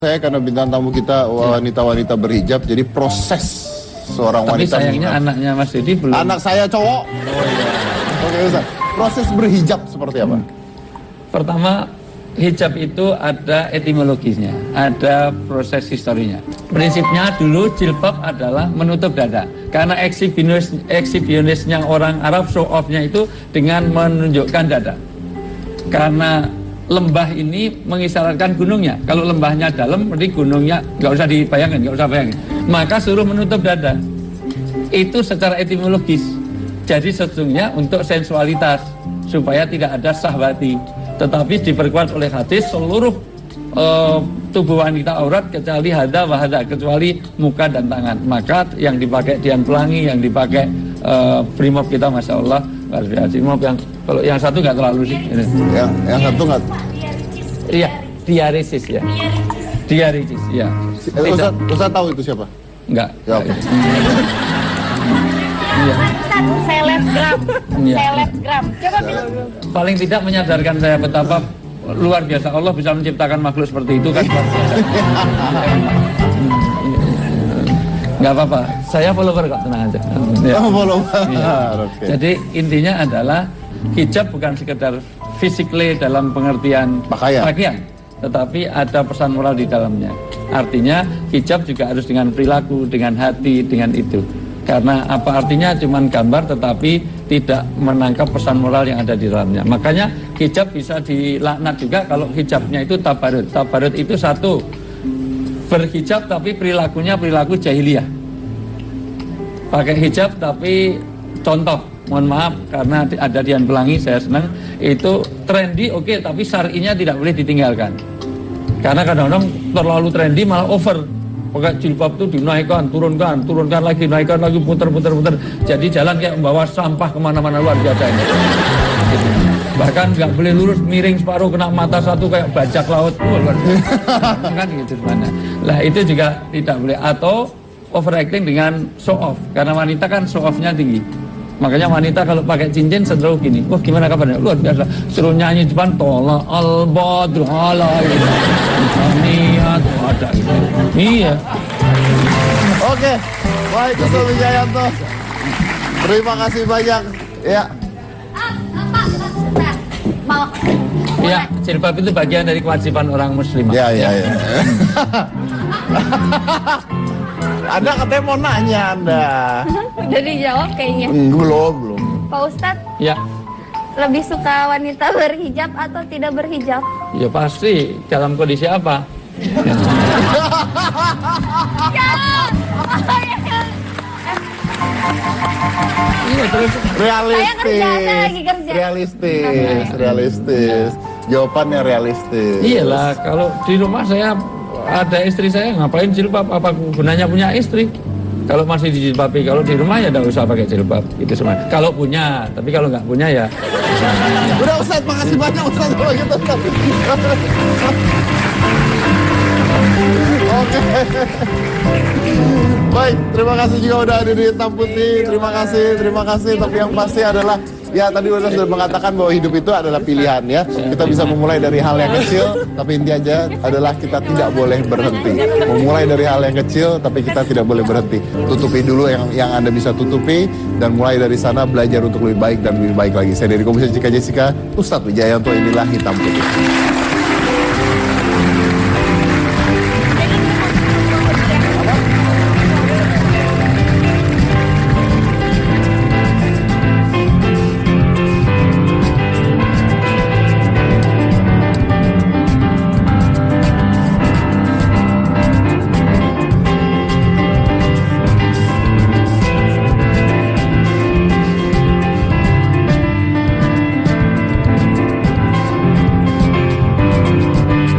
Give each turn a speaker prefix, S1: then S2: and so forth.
S1: Saya karena bintang tamu kita wanita-wanita berhijab, jadi proses seorang
S2: Tapi
S1: wanita.
S2: sayangnya anaknya Mas Didi belum.
S1: Anak saya cowok. Oh iya. Oke Ustaz. Proses berhijab seperti apa?
S2: Pertama, hijab itu ada etimologisnya, ada proses historinya. Prinsipnya dulu jilbab adalah menutup dada. Karena ekshibionisnya orang Arab, show off-nya itu dengan menunjukkan dada. Karena lembah ini mengisyaratkan gunungnya. Kalau lembahnya dalam, berarti gunungnya nggak usah dibayangkan, nggak usah bayangin. Maka suruh menutup dada. Itu secara etimologis. Jadi sesungguhnya untuk sensualitas, supaya tidak ada syahwati. Tetapi diperkuat oleh hadis seluruh tubuh wanita aurat kecuali hada wa hada, kecuali muka dan tangan. Maka yang dipakai Dian Pelangi, yang dipakai Brimob kita, masya Allah, Brimob yang kalau yang satu nggak terlalu sih.
S1: Yang satu nggak.
S2: Iya, diaresis ya. Diaresis ya.
S1: Ustaz tahu itu siapa?
S2: Enggak.
S1: Ya, oke.
S2: Iya.
S3: Selebgram.
S2: Iya.
S3: Selebgram. Coba bilang.
S2: Paling tidak menyadarkan saya betapa luar biasa Allah bisa menciptakan makhluk seperti itu kan. Nggak apa-apa, saya follower kok, tenang aja. Ya.
S1: Oh, follower.
S2: Iya.
S1: Okay.
S2: Jadi intinya adalah hijab bukan sekedar physically dalam pengertian pakaian, tetapi ada pesan moral di dalamnya. Artinya hijab juga harus dengan perilaku, dengan hati, dengan itu. Karena apa artinya cuman gambar tetapi tidak menangkap pesan moral yang ada di dalamnya. Makanya hijab bisa dilaknat juga kalau hijabnya itu tabarut. Tabarut itu satu, berhijab tapi perilakunya perilaku jahiliyah. Pakai hijab tapi contoh, mohon maaf karena ada Dian Pelangi, saya senang. Itu trendy oke, tapi syar'inya tidak boleh ditinggalkan. Karena kadang-kadang terlalu trendy malah over. Pakai jilbab itu dinaikkan, turunkan lagi, naikkan lagi, puter. Jadi jalan kayak membawa sampah kemana-mana, luar biasa ini. Bahkan nggak boleh lurus, miring separuh, kena mata satu kayak bajak laut. Luar biasa. Kan gitu sebenarnya. Lah itu juga tidak boleh. Atau overacting dengan show off. Karena wanita kan show off-nya tinggi. Makanya wanita kalau pakai cincin cenderung gini. Wah gimana kabarnya? Luar biasa. Suruh nyanyi depan tola al-badru alaihi. Niat ada gitu. Iya.
S1: Oke. Baik, Ustaz Wijayanto. Terima kasih banyak. Ya.
S3: Mau.
S2: Ya, jilbab itu bagian dari kewajiban orang muslimah.
S1: Ya. Anda katanya mau nanya Anda.
S3: Udah dijawab kayaknya.
S1: Belum.
S3: Pak Ustadz,
S2: Ya.
S3: lebih suka wanita berhijab atau tidak berhijab?
S2: Ya pasti dalam kondisi apa? Iya terus
S1: Realistis.
S3: Saya lagi kerja.
S1: Realistis. Jawabannya realistis.
S2: iyalah, kalau di rumah saya ada istri saya, ngapain jilbab? Apa gunanya punya istri? Kalau masih dijilbabi, kalau di rumah ya tidak usah pakai jilbab. Itu semua. Kalau punya, tapi kalau nggak punya ya.
S1: Udah Ustaz, makasih banyak Ustaz kalau gitu. Oke. Baik, terima kasih juga udah hadir di Hitam Putih. Terima kasih. Tapi yang pasti adalah, ya tadi sudah mengatakan bahwa hidup itu adalah pilihan ya. Kita bisa memulai dari hal yang kecil, tapi inti aja adalah kita tidak boleh berhenti. Memulai dari hal yang kecil, tapi kita tidak boleh berhenti. Tutupi dulu yang Anda bisa tutupi, dan mulai dari sana belajar untuk lebih baik dan lebih baik lagi. Saya dari Komisi Jessica, Ustadz Wijayanto, inilah Hitam Putih.